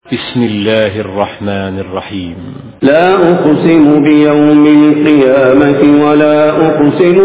بسم الله الرحمن الرحيم. لا أقسم بيوم القيامة ولا أقسم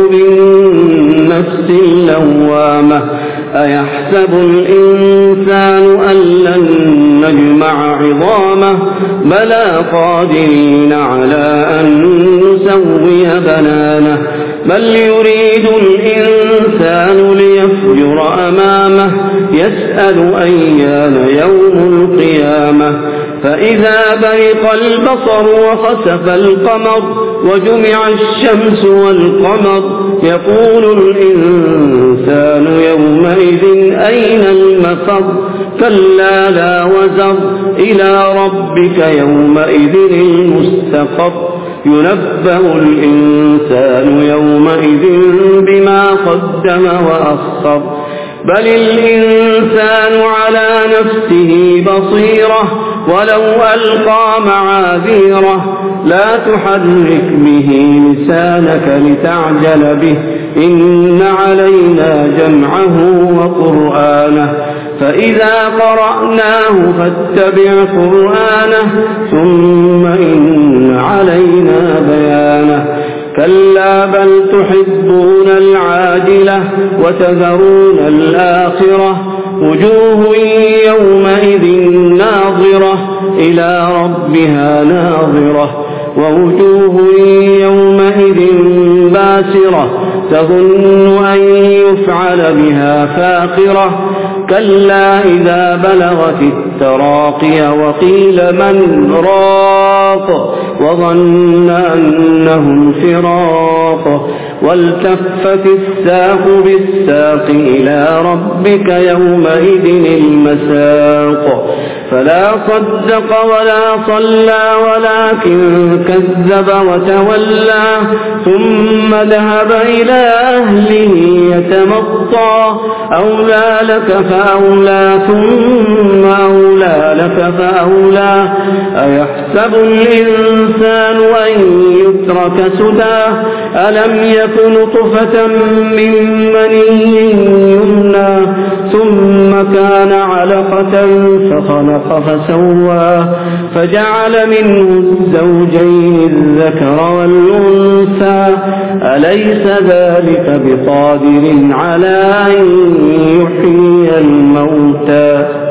بالنفس اللوامة أيحسب الإنسان أن لن نجمع عظامه بلى قادرين على أن نسوي بنانه بل يريد الإنسان ليفجر أمامه يسأل أيان يوم القيامة فإذا برق البصر وخسف القمر وجمع الشمس والقمر يقول الإنسان يومئذ أين المفر كلا لا وزر إلى ربك يومئذ المستقر ينبأ الإنسان يومئذ بما قدم وأخر بل الإنسان على نفسه بصيرة ولو ألقى معاذيره لا تحرك به لسانك لتعجل به إن علينا جمعه وقرآنه فإذا قرأناه فاتبع قرآنه ثم إن علينا بيانه كلا بل تحبون العاجلة وتذرون الآخرة وجوه يومئذ ناظرة إلى ربها ناظرة ووجوه يومئذ باسرة تظن أن يفعل بها فاقرة كلا إذا بلغت التراقي وقيل من راق وظن أنه الفراق والتفت الساق بالساق إلى ربك يومئذ المساق فلا صدق ولا صلى ولكن كذب وتولى ثم ذهب إلى أهله يتمطى أولى لك فأولى ثم أولى لك فأولى أيحسب الإنسان أن يترك سدى ألم يكن نطفة من مني يمنى ثم كان علقة فخلق فسوى فجعل منه الزوجين الذكر والأنثى أليس ذلك بقادر على أن يحيي الموتى